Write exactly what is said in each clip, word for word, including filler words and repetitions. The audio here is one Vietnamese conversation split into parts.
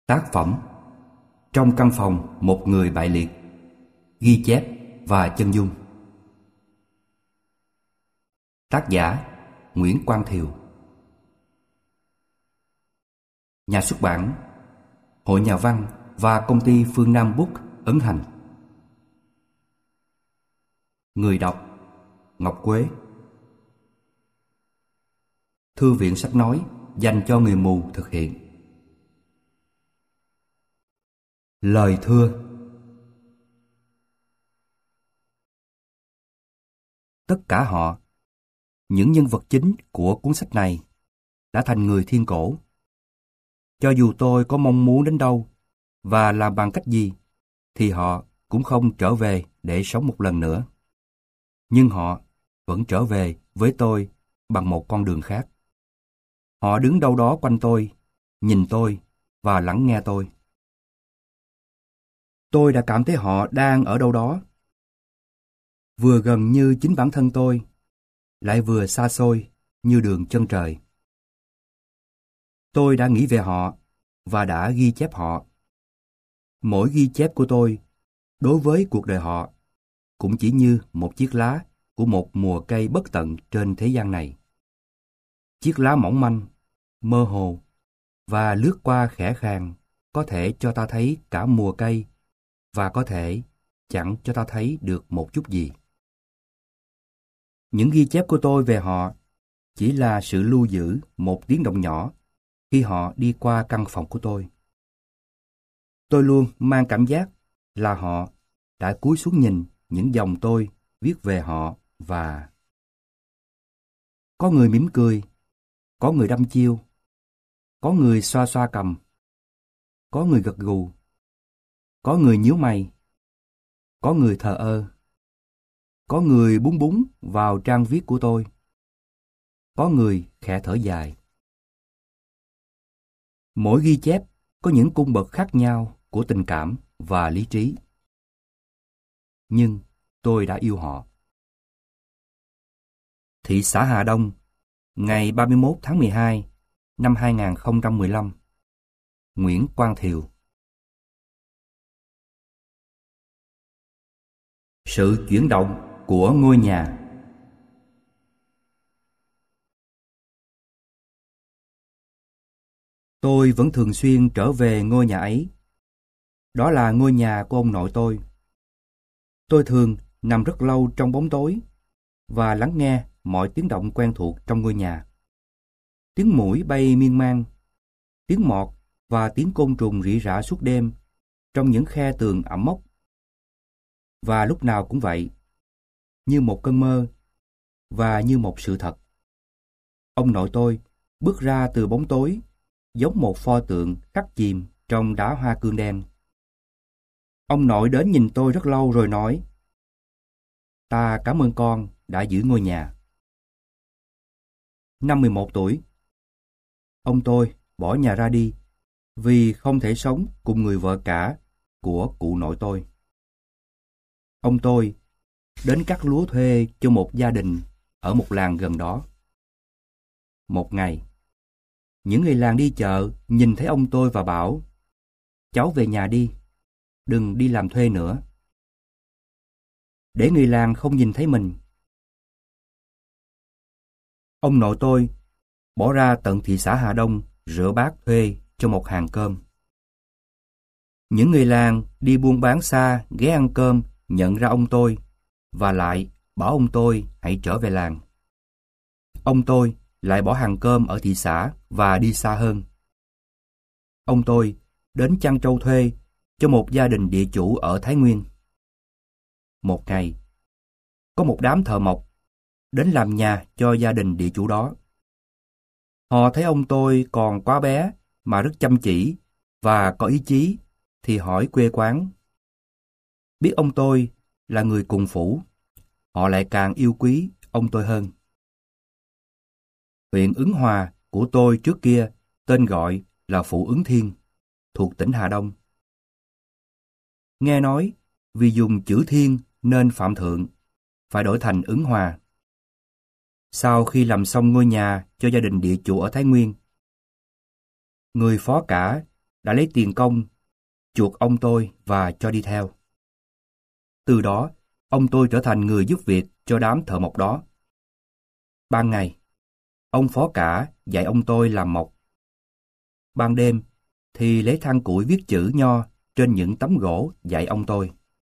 Tác phẩm Trong căn phòng một người bại liệt. Ghi chép và chân dung. Tác giả Nguyễn Quang Thiều. Nhà xuất bản Hội Nhà văn và công ty Phương Nam Book ấn hành. Người đọc Ngọc Quế. Thư viện sách nói dành cho người mù thực hiện. Lời thưa. Tất cả họ, những nhân vật chính của cuốn sách này, đã thành người thiên cổ. Cho dù tôi có mong muốn đến đâu và làm bằng cách gì, thì họ cũng không trở về để sống một lần nữa. Nhưng họ vẫn trở về với tôi bằng một con đường khác. Họ đứng đâu đó quanh tôi, nhìn tôi và lắng nghe tôi. Tôi đã cảm thấy họ đang ở đâu đó, vừa gần như chính bản thân tôi, lại vừa xa xôi như đường chân trời. Tôi đã nghĩ về họ và đã ghi chép họ. Mỗi ghi chép của tôi đối với cuộc đời họ cũng chỉ như một chiếc lá của một mùa cây bất tận trên thế gian này. Chiếc lá mỏng manh, mơ hồ và lướt qua khẽ khàng có thể cho ta thấy cả mùa cây và có thể chẳng cho ta thấy được một chút gì. Những ghi chép của tôi về họ chỉ là sự lưu giữ một tiếng động nhỏ khi họ đi qua căn phòng của tôi. Tôi luôn mang cảm giác là họ đã cúi xuống nhìn những dòng tôi viết về họ và... Có người mỉm cười, có người đăm chiêu, có người xoa xoa cằm, có người gật gù, có người nhíu mày, có người thờ ơ, có người búng búng vào trang viết của tôi, có người khẽ thở dài. Mỗi ghi chép có những cung bậc khác nhau của tình cảm và lý trí. Nhưng tôi đã yêu họ. Thị xã Hà Đông, ngày ba mươi mốt tháng mười hai năm hai nghìn không trăm mười lăm. Nguyễn Quang Thiều. Sự chuyển động của ngôi nhà. Tôi vẫn thường xuyên trở về ngôi nhà ấy. Đó là ngôi nhà của ông nội tôi. Tôi thường nằm rất lâu trong bóng tối và lắng nghe mọi tiếng động quen thuộc trong ngôi nhà. Tiếng muỗi bay miên man, tiếng mọt và tiếng côn trùng rỉ rả suốt đêm trong những khe tường ẩm mốc. Và lúc nào cũng vậy, như một cơn mơ và như một sự thật. Ông nội tôi bước ra từ bóng tối giống một pho tượng khắc chìm trong đá hoa cương đen. Ông nội đến nhìn tôi rất lâu rồi nói: "Ta cảm ơn con đã giữ ngôi nhà." Năm mười một tuổi, ông tôi bỏ nhà ra đi vì không thể sống cùng người vợ cả của cụ nội tôi. Ông tôi đến cắt lúa thuê cho một gia đình ở một làng gần đó. Một ngày, những người làng đi chợ nhìn thấy ông tôi và bảo: "Cháu về nhà đi, đừng đi làm thuê nữa." Để người làng không nhìn thấy mình, ông nội tôi bỏ ra tận thị xã Hà Đông rửa bát thuê cho một hàng cơm. Những người làng đi buôn bán xa ghé ăn cơm nhận ra ông tôi và lại bảo ông tôi hãy trở về làng. Ông tôi lại bỏ hàng cơm ở thị xã và đi xa hơn. Ông tôi đến chăn trâu thuê cho một gia đình địa chủ ở Thái Nguyên. Một ngày, có một đám thợ mộc đến làm nhà cho gia đình địa chủ đó. Họ thấy ông tôi còn quá bé mà rất chăm chỉ và có ý chí thì hỏi quê quán. Biết ông tôi là người cùng phủ, họ lại càng yêu quý ông tôi hơn. Huyện Ứng Hòa của tôi trước kia tên gọi là Phủ Ứng Thiên, thuộc tỉnh Hà Đông. Nghe nói vì dùng chữ Thiên nên Phạm Thượng phải đổi thành Ứng Hòa. Sau khi làm xong ngôi nhà cho gia đình địa chủ ở Thái Nguyên, người phó cả đã lấy tiền công, chuộc ông tôi và cho đi theo. Từ đó, ông tôi trở thành người giúp việc cho đám thợ mộc đó. Ban ngày, ông phó cả dạy ông tôi làm mộc. Ban đêm thì lấy than củi viết chữ nho trên những tấm gỗ dạy ông tôi.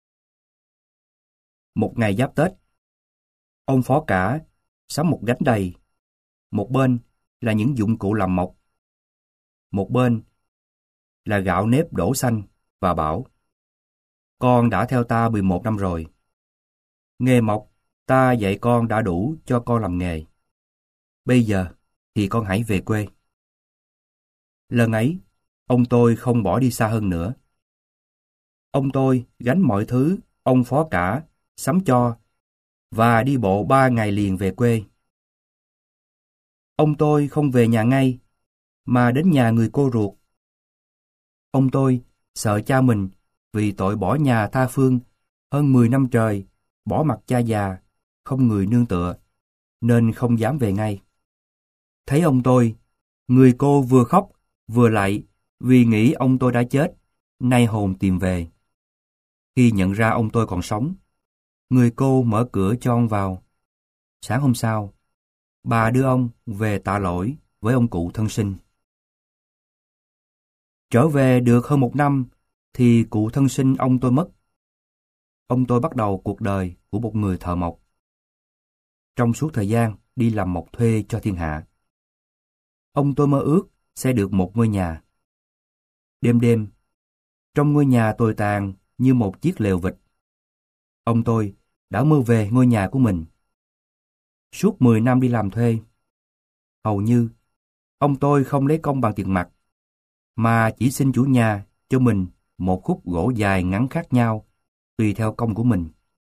Một ngày giáp Tết, ông phó cả sắm một gánh đầy. Một bên là những dụng cụ làm mộc. Một bên là gạo nếp đổ xanh và bảo: Con đã theo ta mười một năm rồi. Nghề mộc ta dạy con đã đủ cho con làm nghề. Bây giờ thì con hãy về quê. Lần ấy, ông tôi không bỏ đi xa hơn nữa. Ông tôi gánh mọi thứ ông phó cả sắm cho và đi bộ ba ngày liền về quê. Ông tôi không về nhà ngay, mà đến nhà người cô ruột. Ông tôi sợ cha mình vì tội bỏ nhà tha phương hơn mười năm trời, bỏ mặc cha già, không người nương tựa, nên không dám về ngay. Thấy ông tôi, người cô vừa khóc vừa lạy vì nghĩ ông tôi đã chết, nay hồn tìm về. Khi nhận ra ông tôi còn sống, người cô mở cửa cho ông vào. Sáng hôm sau, bà đưa ông về tạ lỗi với ông cụ thân sinh. Trở về được hơn một năm thì cụ thân sinh ông tôi mất. Ông tôi bắt đầu cuộc đời của một người thợ mộc. Trong suốt thời gian đi làm mộc thuê cho thiên hạ, ông tôi mơ ước sẽ được một ngôi nhà. Đêm đêm, trong ngôi nhà tồi tàn như một chiếc lều vịt, ông tôi đã mơ về ngôi nhà của mình. Suốt mười năm đi làm thuê, hầu như ông tôi không lấy công bằng tiền mặt, mà chỉ xin chủ nhà cho mình một khúc gỗ dài ngắn khác nhau, tùy theo công của mình.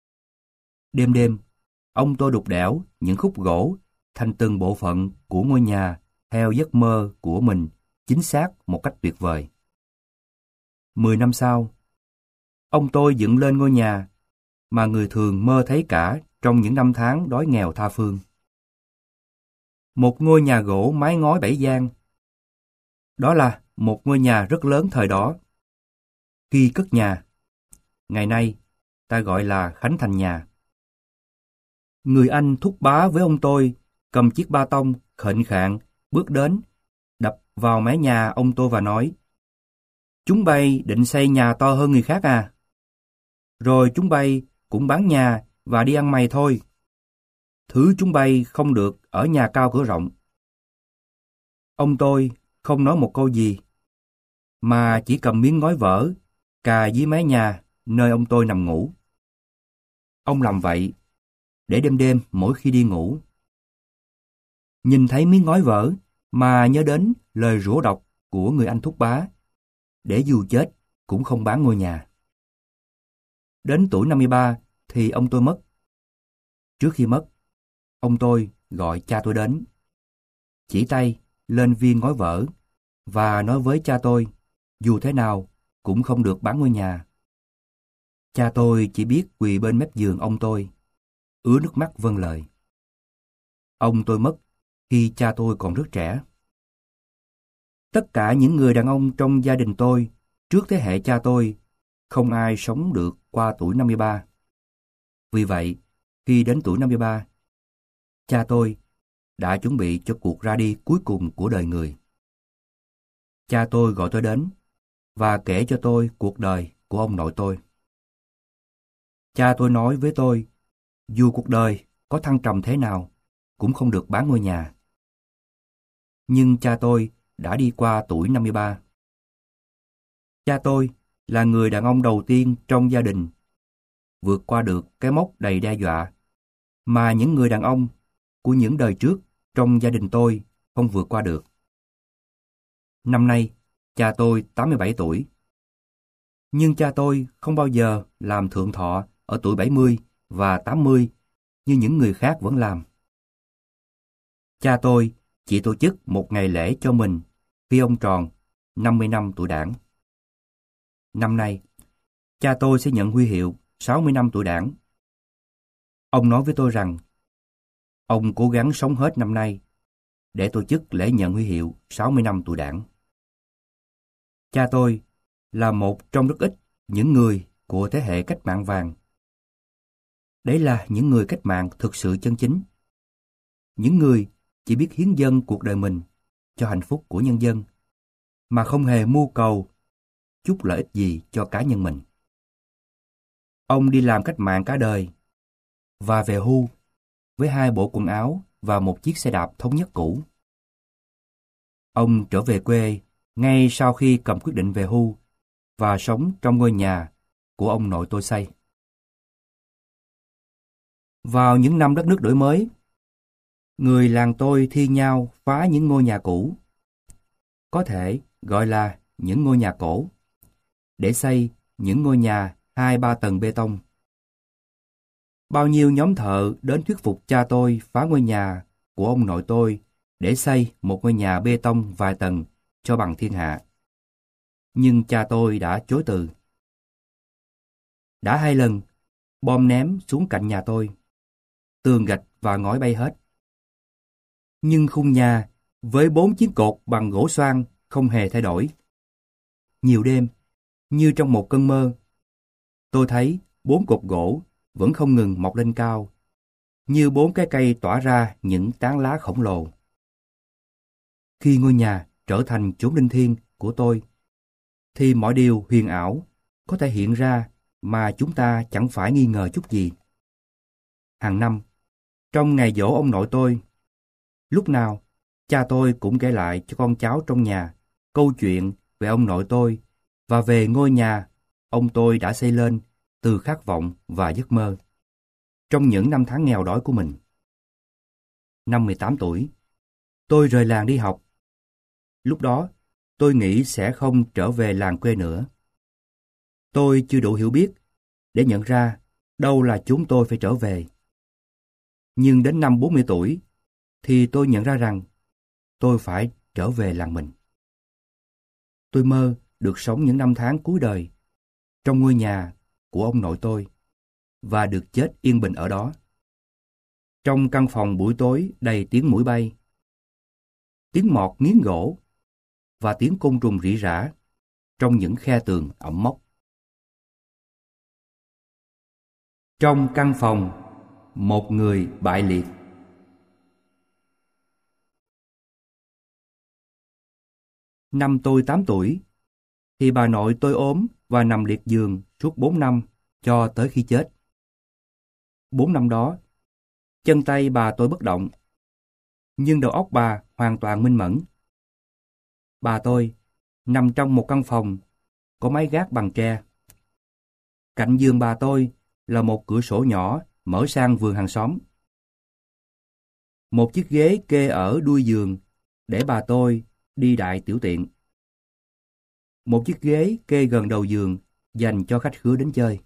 Đêm đêm, ông tôi đục đẽo những khúc gỗ thành từng bộ phận của ngôi nhà theo giấc mơ của mình, chính xác một cách tuyệt vời. Mười năm sau, ông tôi dựng lên ngôi nhà mà người thường mơ thấy cả trong những năm tháng đói nghèo tha phương. Một ngôi nhà gỗ mái ngói bảy gian. Đó là một ngôi nhà rất lớn thời đó. Khi cất nhà, ngày nay ta gọi là khánh thành nhà. Người anh thúc bá với ông tôi cầm chiếc ba tông khệnh khạng bước đến, đập vào mái nhà ông tôi và nói: Chúng bay định xây nhà to hơn người khác à? Rồi chúng bay cũng bán nhà và đi ăn mày thôi. Thứ chúng bay không được ở nhà cao cửa rộng. Ông tôi không nói một câu gì, mà chỉ cầm miếng ngói vỡ cà dưới mái nhà nơi ông tôi nằm ngủ. Ông làm vậy để đêm đêm mỗi khi đi ngủ, nhìn thấy miếng ngói vỡ mà nhớ đến lời rủa độc của người anh thúc bá, để dù chết cũng không bán ngôi nhà. Đến tuổi năm mươi ba thì ông tôi mất. Trước khi mất, ông tôi gọi cha tôi đến, chỉ tay lên viên ngói vỡ và nói với cha tôi dù thế nào cũng không được bán ngôi nhà. Cha tôi chỉ biết quỳ bên mép giường ông tôi, ứa nước mắt vâng lời. Ông tôi mất khi cha tôi còn rất trẻ. Tất cả những người đàn ông trong gia đình tôi trước thế hệ cha tôi, không ai sống được qua tuổi năm mươi ba. Vì vậy, khi đến tuổi năm mươi ba, cha tôi đã chuẩn bị cho cuộc ra đi cuối cùng của đời người. Cha tôi gọi tôi đến và kể cho tôi cuộc đời của ông nội tôi. Cha tôi nói với tôi, dù cuộc đời có thăng trầm thế nào, cũng không được bán ngôi nhà. Nhưng cha tôi đã đi qua tuổi năm mươi ba. Cha tôi là người đàn ông đầu tiên trong gia đình vượt qua được cái mốc đầy đe dọa mà những người đàn ông của những đời trước trong gia đình tôi không vượt qua được. Năm nay, cha tôi tám mươi bảy tuổi. Nhưng cha tôi không bao giờ làm thượng thọ ở tuổi bảy mươi và tám mươi như những người khác vẫn làm. Cha tôi chỉ tổ chức một ngày lễ cho mình khi ông tròn năm mươi năm tuổi Đảng. Năm nay, cha tôi sẽ nhận huy hiệu sáu mươi năm tuổi Đảng. Ông nói với tôi rằng ông cố gắng sống hết năm nay để tổ chức lễ nhận huy hiệu sáu mươi năm tuổi Đảng. Cha tôi là một trong rất ít những người của thế hệ cách mạng vàng. Đấy là những người cách mạng thực sự chân chính. Những người chỉ biết hiến dâng cuộc đời mình cho hạnh phúc của nhân dân, mà không hề mưu cầu chút lợi ích gì cho cá nhân mình. Ông đi làm cách mạng cả đời và về hưu với hai bộ quần áo và một chiếc xe đạp thống nhất cũ. Ông trở về quê ngay sau khi cầm quyết định về hưu và sống trong ngôi nhà của ông nội tôi xây. Vào những năm đất nước đổi mới, người làng tôi thi nhau phá những ngôi nhà cũ, có thể gọi là những ngôi nhà cổ, để xây những ngôi nhà hai ba tầng bê tông. Bao nhiêu nhóm thợ đến thuyết phục cha tôi phá ngôi nhà của ông nội tôi để xây một ngôi nhà bê tông vài tầng cho bằng thiên hạ. Nhưng cha tôi đã chối từ. Đã hai lần, bom ném xuống cạnh nhà tôi, tường gạch và ngói bay hết. Nhưng khung nhà với bốn chiếc cột bằng gỗ xoan không hề thay đổi. Nhiều đêm, như trong một cơn mơ, tôi thấy bốn cột gỗ vẫn không ngừng mọc lên cao, như bốn cái cây tỏa ra những tán lá khổng lồ. Khi ngôi nhà trở thành chốn linh thiêng của tôi, thì mọi điều huyền ảo có thể hiện ra mà chúng ta chẳng phải nghi ngờ chút gì. Hàng năm, trong ngày giỗ ông nội tôi, lúc nào cha tôi cũng kể lại cho con cháu trong nhà câu chuyện về ông nội tôi và về ngôi nhà ông tôi đã xây lên từ khát vọng và giấc mơ trong những năm tháng nghèo đói của mình. Năm mười tám tuổi, tôi rời làng đi học. Lúc đó, tôi nghĩ sẽ không trở về làng quê nữa. Tôi chưa đủ hiểu biết để nhận ra đâu là chúng tôi phải trở về. Nhưng đến năm bốn mươi tuổi, thì tôi nhận ra rằng tôi phải trở về làng mình. Tôi mơ được sống những năm tháng cuối đời trong ngôi nhà của ông nội tôi và được chết yên bình ở đó. Trong căn phòng buổi tối đầy tiếng muỗi bay, tiếng mọt nghiến gỗ và tiếng côn trùng rỉ rả trong những khe tường ẩm mốc. Trong căn phòng, một người bại liệt. Năm tôi tám tuổi, thì bà nội tôi ốm và nằm liệt giường suốt bốn năm cho tới khi chết. Bốn năm đó, chân tay bà tôi bất động, nhưng đầu óc bà hoàn toàn minh mẫn. Bà tôi nằm trong một căn phòng có mái gác bằng tre. Cạnh giường bà tôi là một cửa sổ nhỏ mở sang vườn hàng xóm. Một chiếc ghế kê ở đuôi giường để bà tôi đi đại tiểu tiện. Một chiếc ghế kê gần đầu giường dành cho khách khứa đến chơi.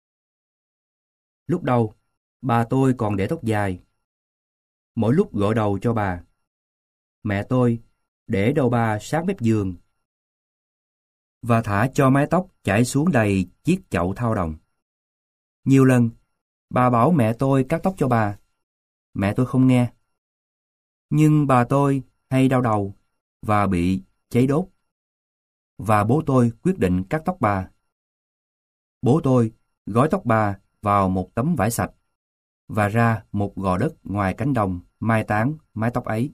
Lúc đầu, bà tôi còn để tóc dài. Mỗi lúc gội đầu cho bà, mẹ tôi để đầu bà sát mép giường và thả cho mái tóc chảy xuống đầy chiếc chậu thau đồng. Nhiều lần, bà bảo mẹ tôi cắt tóc cho bà. Mẹ tôi không nghe. Nhưng bà tôi hay đau đầu và bị cháy đốt. Và bố tôi quyết định cắt tóc bà. Bố tôi gói tóc bà vào một tấm vải sạch và ra một gò đất ngoài cánh đồng mai táng mái tóc ấy.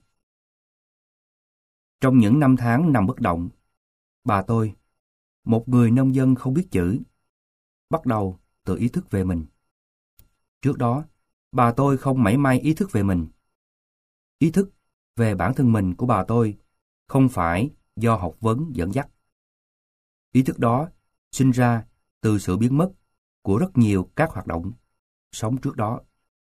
Trong những năm tháng nằm bất động, bà tôi, một người nông dân không biết chữ, bắt đầu tự ý thức về mình. Trước đó, bà tôi không mảy may ý thức về mình. Ý thức về bản thân mình của bà tôi không phải do học vấn dẫn dắt. Ý thức đó sinh ra từ sự biến mất của rất nhiều các hoạt động sống trước đó.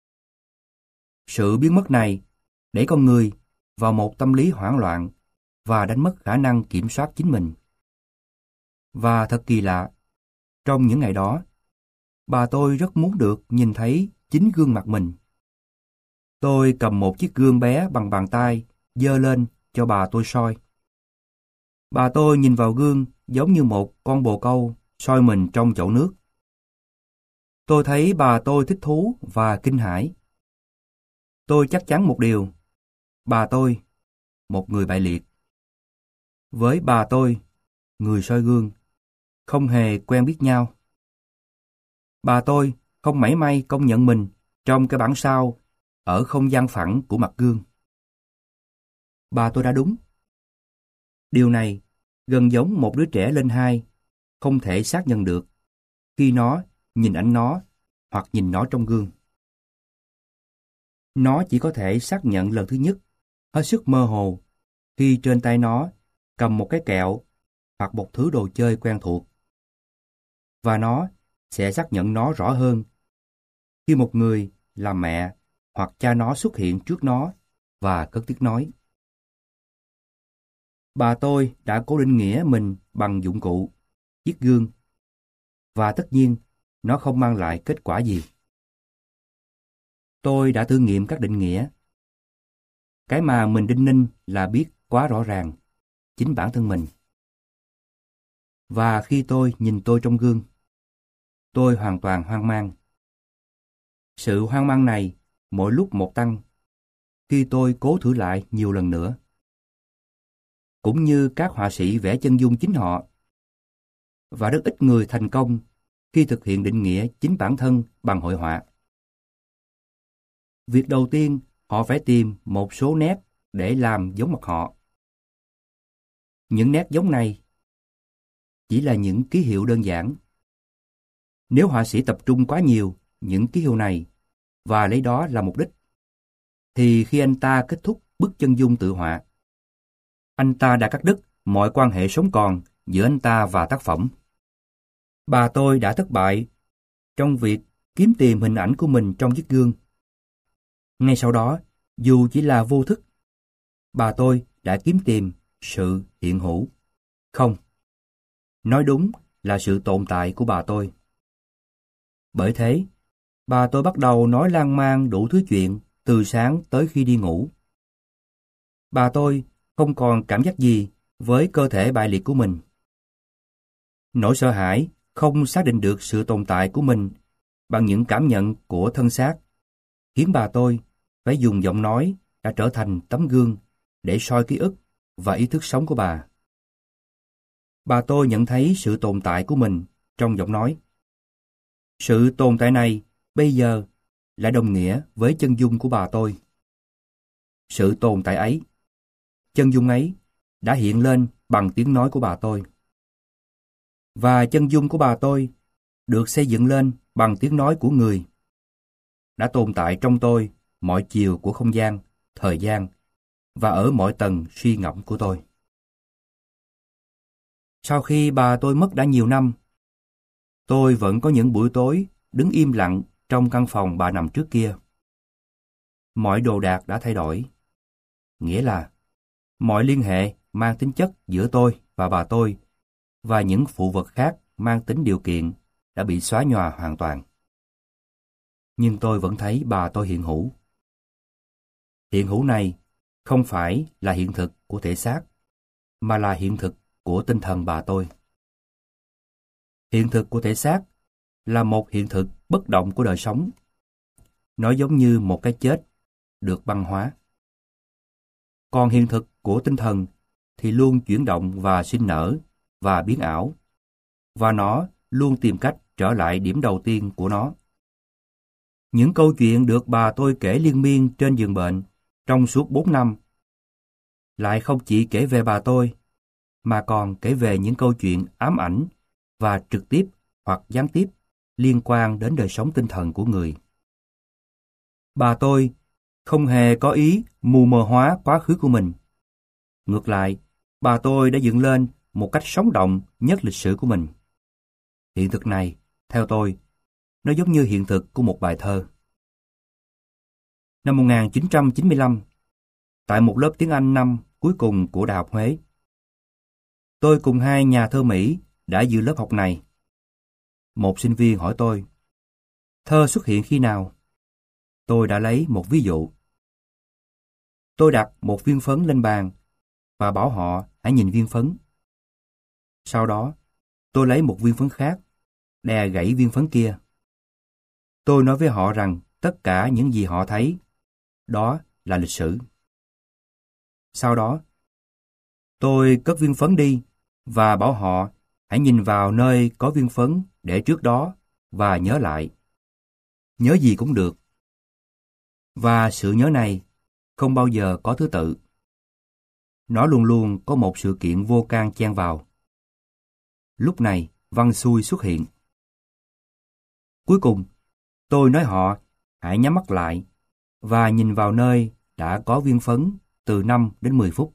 Sự biến mất này đẩy con người vào một tâm lý hoảng loạn và đánh mất khả năng kiểm soát chính mình. Và thật kỳ lạ, trong những ngày đó, bà tôi rất muốn được nhìn thấy chính gương mặt mình. Tôi cầm một chiếc gương bé bằng bàn tay, giơ lên cho bà tôi soi. Bà tôi nhìn vào gương giống như một con bồ câu soi mình trong chậu nước. Tôi thấy bà tôi thích thú và kinh hãi. Tôi chắc chắn một điều, bà tôi, một người bại liệt. Với bà tôi, người soi gương, không hề quen biết nhau. Bà tôi không mảy may công nhận mình trong cái bản sao ở không gian phẳng của mặt gương. Bà tôi đã đúng. Điều này gần giống một đứa trẻ lên hai, không thể xác nhận được khi nó nhìn ảnh nó hoặc nhìn nó trong gương. Nó chỉ có thể xác nhận lần thứ nhất, hết sức mơ hồ, khi trên tay nó cầm một cái kẹo hoặc một thứ đồ chơi quen thuộc. Và nó sẽ xác nhận nó rõ hơn khi một người là mẹ hoặc cha nó xuất hiện trước nó và cất tiếng nói. Bà tôi đã cố định nghĩa mình bằng dụng cụ, chiếc gương, và tất nhiên nó không mang lại kết quả gì. Tôi đã thử nghiệm các định nghĩa. Cái mà mình đinh ninh là biết quá rõ ràng, chính bản thân mình. Và khi tôi nhìn tôi trong gương, tôi hoàn toàn hoang mang. Sự hoang mang này mỗi lúc một tăng, khi tôi cố thử lại nhiều lần nữa. Cũng như các họa sĩ vẽ chân dung chính họ, và rất ít người thành công khi thực hiện định nghĩa chính bản thân bằng hội họa. Việc đầu tiên, họ phải tìm một số nét để làm giống mặt họ. Những nét giống này chỉ là những ký hiệu đơn giản. Nếu họa sĩ tập trung quá nhiều những ký hiệu này và lấy đó là mục đích, thì khi anh ta kết thúc bức chân dung tự họa, anh ta đã cắt đứt mọi quan hệ sống còn giữa anh ta và tác phẩm. Bà tôi đã thất bại trong việc kiếm tìm hình ảnh của mình trong chiếc gương. Ngay sau đó, dù chỉ là vô thức, bà tôi đã kiếm tìm sự hiện hữu. Không, nói đúng là sự tồn tại của bà tôi. Bởi thế, bà tôi bắt đầu nói lan man đủ thứ chuyện từ sáng tới khi đi ngủ. Bà tôi không còn cảm giác gì với cơ thể bại liệt của mình. Nỗi sợ hãi không xác định được sự tồn tại của mình bằng những cảm nhận của thân xác khiến bà tôi phải dùng giọng nói đã trở thành tấm gương để soi ký ức và ý thức sống của bà. Bà tôi nhận thấy sự tồn tại của mình trong giọng nói. Sự tồn tại này bây giờ lại đồng nghĩa với chân dung của bà tôi. Sự tồn tại ấy, chân dung ấy đã hiện lên bằng tiếng nói của bà tôi. Và chân dung của bà tôi được xây dựng lên bằng tiếng nói của người, đã tồn tại trong tôi mọi chiều của không gian, thời gian và ở mọi tầng suy ngẫm của tôi. Sau khi bà tôi mất đã nhiều năm, tôi vẫn có những buổi tối đứng im lặng trong căn phòng bà nằm trước kia. Mọi đồ đạc đã thay đổi, nghĩa là mọi liên hệ mang tính chất giữa tôi và bà tôi và những phụ vật khác mang tính điều kiện đã bị xóa nhòa hoàn toàn. Nhưng tôi vẫn thấy bà tôi hiện hữu. Hiện hữu này không phải là hiện thực của thể xác, mà là hiện thực của tinh thần bà tôi. Hiện thực của thể xác là một hiện thực bất động của đời sống. Nó giống như một cái chết được băng hóa. Còn hiện thực của tinh thần thì luôn chuyển động và sinh nở và biến ảo, và nó luôn tìm cách trở lại điểm đầu tiên của nó. Những câu chuyện được bà tôi kể liên miên trên giường bệnh trong suốt bốn năm lại không chỉ kể về bà tôi, mà còn kể về những câu chuyện ám ảnh và trực tiếp hoặc gián tiếp liên quan đến đời sống tinh thần của người. Bà tôi không hề có ý mù mờ hóa quá khứ của mình. Ngược lại, bà tôi đã dựng lên một cách sống động nhất lịch sử của mình. Hiện thực này, theo tôi, nó giống như hiện thực của một bài thơ. Năm một nghìn chín trăm chín mươi lăm, tại một lớp tiếng Anh năm cuối cùng của Đại học Huế, tôi cùng hai nhà thơ Mỹ đã dự lớp học này. Một sinh viên hỏi tôi, thơ xuất hiện khi nào? Tôi đã lấy một ví dụ. Tôi đặt một viên phấn lên bàn và bảo họ hãy nhìn viên phấn. Sau đó, tôi lấy một viên phấn khác, đè gãy viên phấn kia. Tôi nói với họ rằng tất cả những gì họ thấy, đó là lịch sử. Sau đó, tôi cất viên phấn đi và bảo họ hãy nhìn vào nơi có viên phấn để trước đó và nhớ lại. Nhớ gì cũng được. Và sự nhớ này không bao giờ có thứ tự. Nó luôn luôn có một sự kiện vô can chen vào. Lúc này, văn xuôi xuất hiện. Cuối cùng, tôi nói họ hãy nhắm mắt lại và nhìn vào nơi đã có viên phấn từ năm đến mười phút.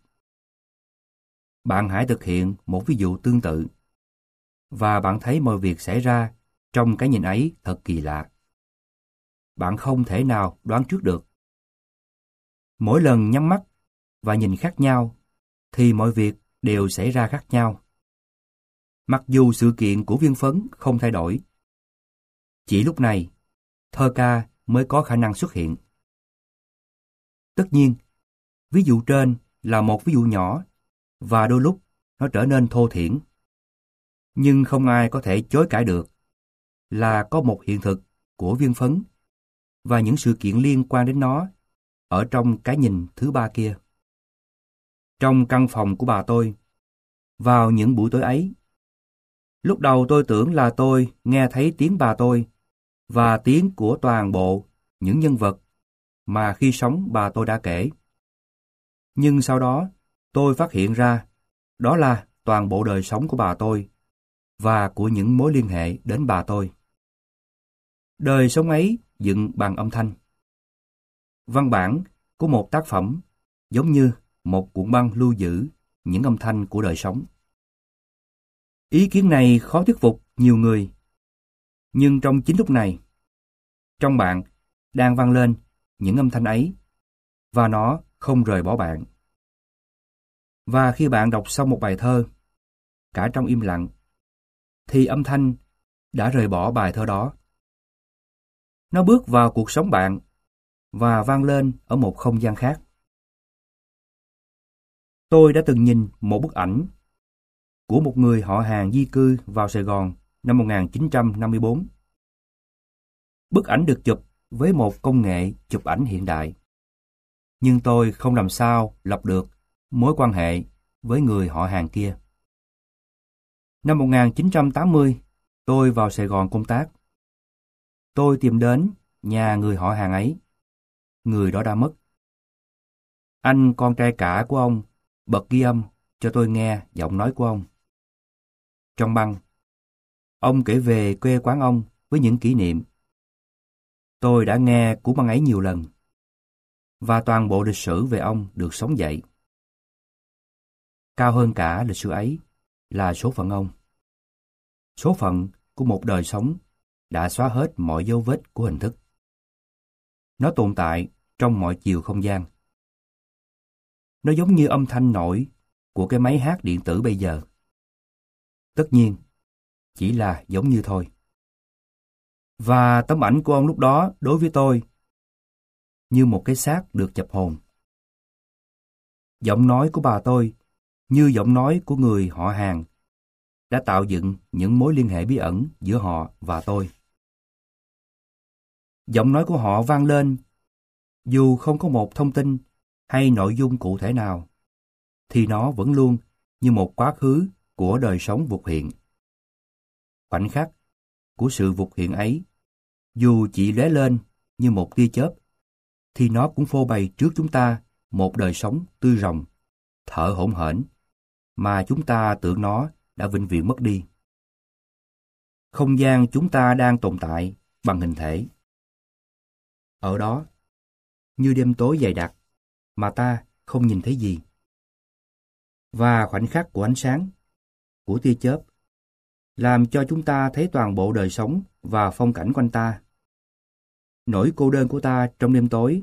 Bạn hãy thực hiện một ví dụ tương tự, và bạn thấy mọi việc xảy ra trong cái nhìn ấy thật kỳ lạ. Bạn không thể nào đoán trước được. Mỗi lần nhắm mắt và nhìn khác nhau, thì mọi việc đều xảy ra khác nhau. Mặc dù sự kiện của viên phấn không thay đổi. Chỉ lúc này, thơ ca mới có khả năng xuất hiện. Tất nhiên, ví dụ trên là một ví dụ nhỏ, và đôi lúc nó trở nên thô thiển. Nhưng không ai có thể chối cãi được là có một hiện thực của viên phấn và những sự kiện liên quan đến nó ở trong cái nhìn thứ ba kia. Trong căn phòng của bà tôi, vào những buổi tối ấy, lúc đầu tôi tưởng là tôi nghe thấy tiếng bà tôi và tiếng của toàn bộ những nhân vật mà khi sống bà tôi đã kể. Nhưng sau đó, tôi phát hiện ra đó là toàn bộ đời sống của bà tôi và của những mối liên hệ đến bà tôi. Đời sống ấy dựng bằng âm thanh. Văn bản của một tác phẩm giống như một cuộn băng lưu giữ những âm thanh của đời sống. Ý kiến này khó thuyết phục nhiều người, nhưng trong chính lúc này, trong bạn đang vang lên những âm thanh ấy, và nó không rời bỏ bạn. Và khi bạn đọc xong một bài thơ, cả trong im lặng, thì âm thanh đã rời bỏ bài thơ đó. Nó bước vào cuộc sống bạn và vang lên ở một không gian khác. Tôi đã từng nhìn một bức ảnh của một người họ hàng di cư vào Sài Gòn năm một nghìn chín trăm năm mươi tư. Bức ảnh được chụp với một công nghệ chụp ảnh hiện đại. Nhưng tôi không làm sao lập được mối quan hệ với người họ hàng kia. Năm một nghìn chín trăm tám mươi, tôi vào Sài Gòn công tác. Tôi tìm đến nhà người họ hàng ấy. Người đó đã mất. Anh con trai cả của ông bật ghi âm cho tôi nghe giọng nói của ông. Trong băng, ông kể về quê quán ông với những kỷ niệm. Tôi đã nghe của băng ấy nhiều lần, và toàn bộ lịch sử về ông được sống dậy. Cao hơn cả lịch sử ấy là số phận ông. Số phận của một đời sống đã xóa hết mọi dấu vết của hình thức. Nó tồn tại trong mọi chiều không gian. Nó giống như âm thanh nổi của cái máy hát điện tử bây giờ. Tất nhiên, chỉ là giống như thôi. Và tấm ảnh của ông lúc đó đối với tôi như một cái xác được chập hồn. Giọng nói của bà tôi như giọng nói của người họ hàng đã tạo dựng những mối liên hệ bí ẩn giữa họ và tôi. Giọng nói của họ vang lên dù không có một thông tin hay nội dung cụ thể nào, thì nó vẫn luôn như một quá khứ của đời sống vụt hiện. Khoảnh khắc của sự vụt hiện ấy, dù chỉ lóe lên như một tia chớp, thì nó cũng phô bày trước chúng ta một đời sống tươi rồng, thở hổn hển, mà chúng ta tưởng nó đã vĩnh viễn mất đi. Không gian chúng ta đang tồn tại bằng hình thể. Ở đó, như đêm tối dày đặc, mà ta không nhìn thấy gì. Và khoảnh khắc của ánh sáng, của tia chớp, làm cho chúng ta thấy toàn bộ đời sống và phong cảnh quanh ta. Nỗi cô đơn của ta trong đêm tối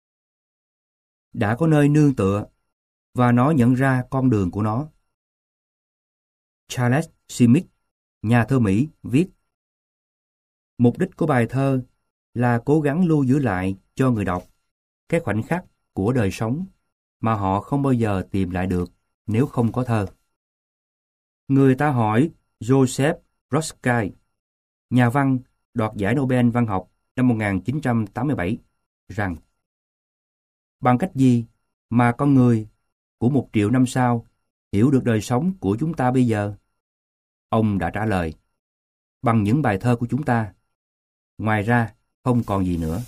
đã có nơi nương tựa, và nó nhận ra con đường của nó. Charles Simic, nhà thơ Mỹ, viết: mục đích của bài thơ là cố gắng lưu giữ lại cho người đọc cái khoảnh khắc của đời sống mà họ không bao giờ tìm lại được nếu không có thơ. Người ta hỏi Joseph Brodsky, nhà văn đoạt giải Nobel văn học năm một nghìn chín trăm tám mươi bảy, rằng bằng cách gì mà con người của một triệu năm sau hiểu được đời sống của chúng ta bây giờ? Ông đã trả lời, bằng những bài thơ của chúng ta. Ngoài ra, không còn gì nữa.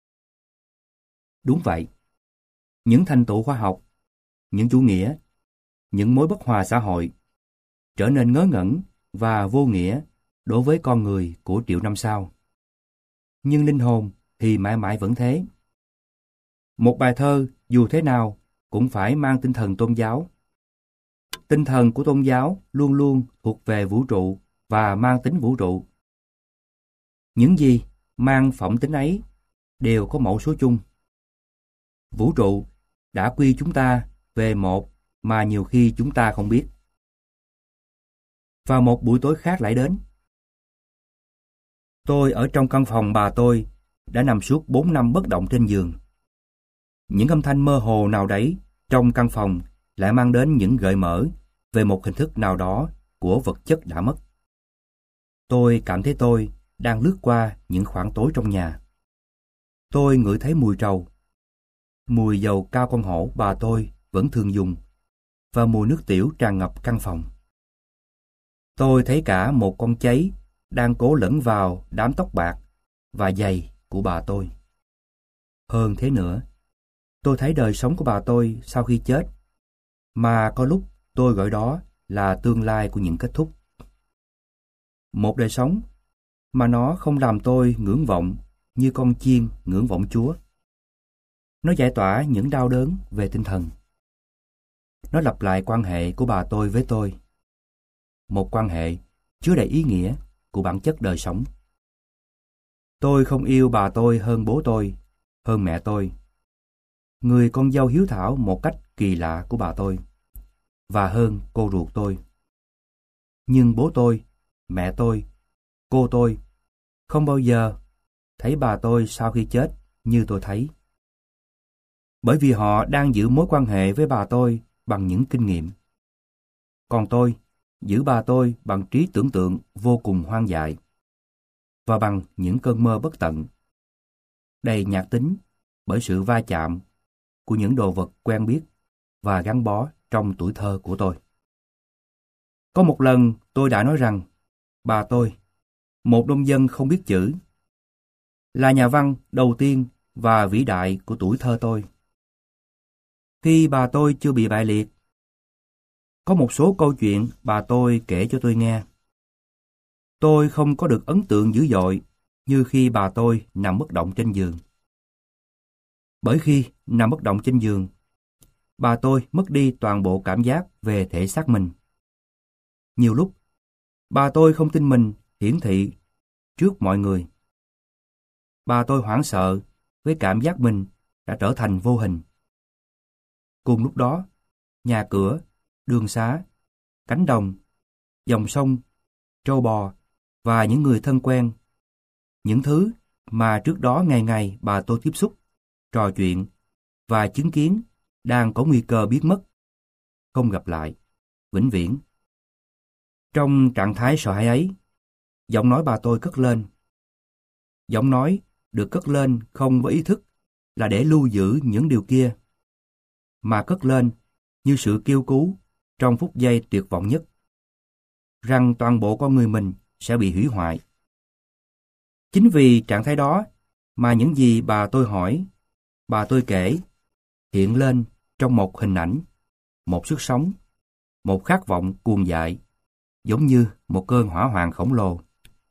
Đúng vậy. Những thành tựu khoa học, những chủ nghĩa, những mối bất hòa xã hội trở nên ngớ ngẩn và vô nghĩa đối với con người của triệu năm sau. Nhưng linh hồn thì mãi mãi vẫn thế. Một bài thơ dù thế nào cũng phải mang tinh thần tôn giáo. Tinh thần của tôn giáo luôn luôn thuộc về vũ trụ và mang tính vũ trụ. Những gì mang phẩm tính ấy đều có mẫu số chung. Vũ trụ đã quy chúng ta về một mà nhiều khi chúng ta không biết. Và một buổi tối khác lại đến. Tôi ở trong căn phòng bà tôi đã nằm suốt bốn năm bất động trên giường. Những âm thanh mơ hồ nào đấy trong căn phòng lại mang đến những gợi mở về một hình thức nào đó của vật chất đã mất. Tôi cảm thấy tôi đang lướt qua những khoảng tối trong nhà. Tôi ngửi thấy mùi trầu, mùi dầu cao con hổ bà tôi vẫn thường dùng, và mùi nước tiểu tràn ngập căn phòng. Tôi thấy cả một con cháy đang cố lẫn vào đám tóc bạc và giày của bà tôi. Hơn thế nữa, tôi thấy đời sống của bà tôi sau khi chết, mà có lúc tôi gọi đó là tương lai của những kết thúc. Một đời sống mà nó không làm tôi ngưỡng vọng như con chiên ngưỡng vọng Chúa. Nó giải tỏa những đau đớn về tinh thần. Nó lặp lại quan hệ của bà tôi với tôi. Một quan hệ chứa đầy ý nghĩa của bản chất đời sống. Tôi không yêu bà tôi hơn bố tôi, hơn mẹ tôi, người con dâu hiếu thảo một cách kỳ lạ của bà tôi, và hơn cô ruột tôi. Nhưng bố tôi, mẹ tôi, cô tôi không bao giờ thấy bà tôi sau khi chết như tôi thấy. Bởi vì họ đang giữ mối quan hệ với bà tôi bằng những kinh nghiệm. Còn tôi giữ bà tôi bằng trí tưởng tượng vô cùng hoang dại và bằng những cơn mơ bất tận, đầy nhạt tính bởi sự va chạm của những đồ vật quen biết và gắn bó trong tuổi thơ của tôi. Có một lần tôi đã nói rằng bà tôi, một nông dân không biết chữ, là nhà văn đầu tiên và vĩ đại của tuổi thơ tôi. Khi bà tôi chưa bị bại liệt, có một số câu chuyện bà tôi kể cho tôi nghe. Tôi không có được ấn tượng dữ dội như khi bà tôi nằm bất động trên giường. Bởi khi nằm bất động trên giường, bà tôi mất đi toàn bộ cảm giác về thể xác mình. Nhiều lúc, bà tôi không tin mình hiển thị trước mọi người. Bà tôi hoảng sợ với cảm giác mình đã trở thành vô hình. Cùng lúc đó, nhà cửa, đường xá, cánh đồng, dòng sông, trâu bò và những người thân quen, những thứ mà trước đó ngày ngày bà tôi tiếp xúc, trò chuyện và chứng kiến đang có nguy cơ biến mất, không gặp lại, vĩnh viễn. Trong trạng thái sợ hãi ấy, giọng nói bà tôi cất lên. Giọng nói được cất lên không với ý thức là để lưu giữ những điều kia, mà cất lên như sự kêu cứu trong phút giây tuyệt vọng nhất, rằng toàn bộ con người mình sẽ bị hủy hoại. Chính vì trạng thái đó mà những gì bà tôi hỏi, bà tôi kể, hiện lên trong một hình ảnh, một sức sống, một khát vọng cuồng dại, giống như một cơn hỏa hoạn khổng lồ.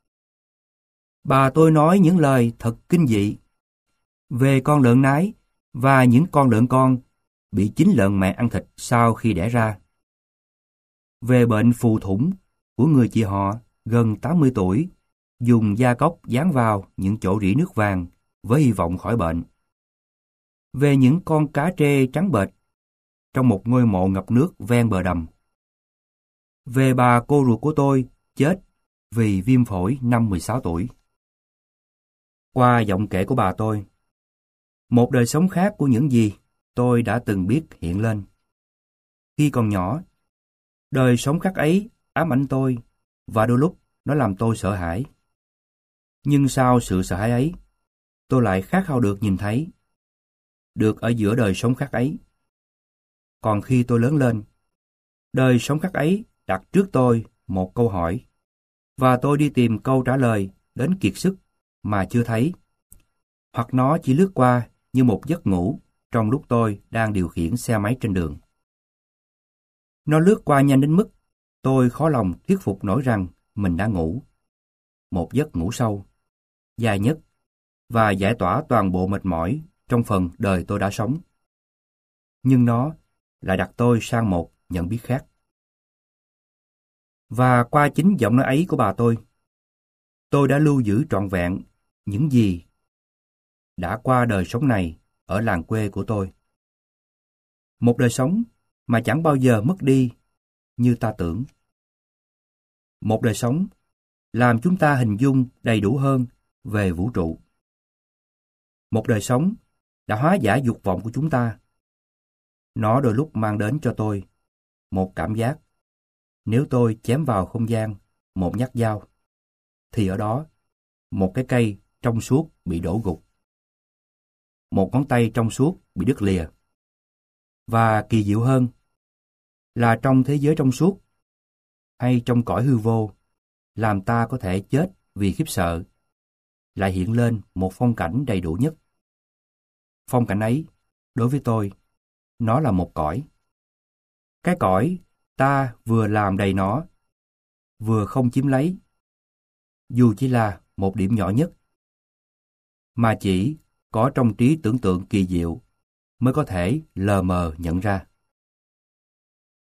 Bà tôi nói những lời thật kinh dị về con lợn nái và những con lợn con bị chính lợn mẹ ăn thịt sau khi đẻ ra. Về bệnh phù thủng của người chị họ gần tám mươi tuổi dùng gia cốc dán vào những chỗ rỉ nước vàng với hy vọng khỏi bệnh. Về những con cá trê trắng bệch trong một ngôi mộ ngập nước ven bờ đầm. Về bà cô ruột của tôi chết vì viêm phổi năm mười sáu tuổi. Qua giọng kể của bà tôi, một đời sống khác của những gì tôi đã từng biết hiện lên. Khi còn nhỏ, đời sống khác ấy ám ảnh tôi và đôi lúc nó làm tôi sợ hãi. Nhưng sau sự sợ hãi ấy, tôi lại khát khao được nhìn thấy, được ở giữa đời sống khác ấy. Còn khi tôi lớn lên, Đời sống khắc ấy đặt trước tôi một câu hỏi, và tôi đi tìm câu trả lời đến kiệt sức mà chưa thấy. Hoặc nó chỉ lướt qua như một giấc ngủ trong lúc tôi đang điều khiển xe máy trên đường. Nó lướt qua nhanh đến mức tôi khó lòng thuyết phục nổi rằng mình đã ngủ. Một giấc ngủ sâu, dài nhất, và giải tỏa toàn bộ mệt mỏi trong phần đời tôi đã sống. Nhưng nó lại đặt tôi sang một nhận biết khác. Và qua chính giọng nói ấy của bà tôi, tôi đã lưu giữ trọn vẹn những gì đã qua đời sống này ở làng quê của tôi. Một đời sống mà chẳng bao giờ mất đi như ta tưởng. Một đời sống làm chúng ta hình dung đầy đủ hơn về vũ trụ. Một đời sống đã hóa giải dục vọng của chúng ta. Nó đôi lúc mang đến cho tôi một cảm giác, nếu tôi chém vào không gian một nhát dao, thì ở đó một cái cây trong suốt bị đổ gục, một ngón tay trong suốt bị đứt lìa. Và kỳ diệu hơn là trong thế giới trong suốt, hay trong cõi hư vô, làm ta có thể chết vì khiếp sợ, lại hiện lên một phong cảnh đầy đủ nhất. Phong cảnh ấy, đối với tôi, nó là một cõi. Cái cõi ta vừa làm đầy nó, vừa không chiếm lấy, dù chỉ là một điểm nhỏ nhất, mà chỉ có trong trí tưởng tượng kỳ diệu mới có thể lờ mờ nhận ra.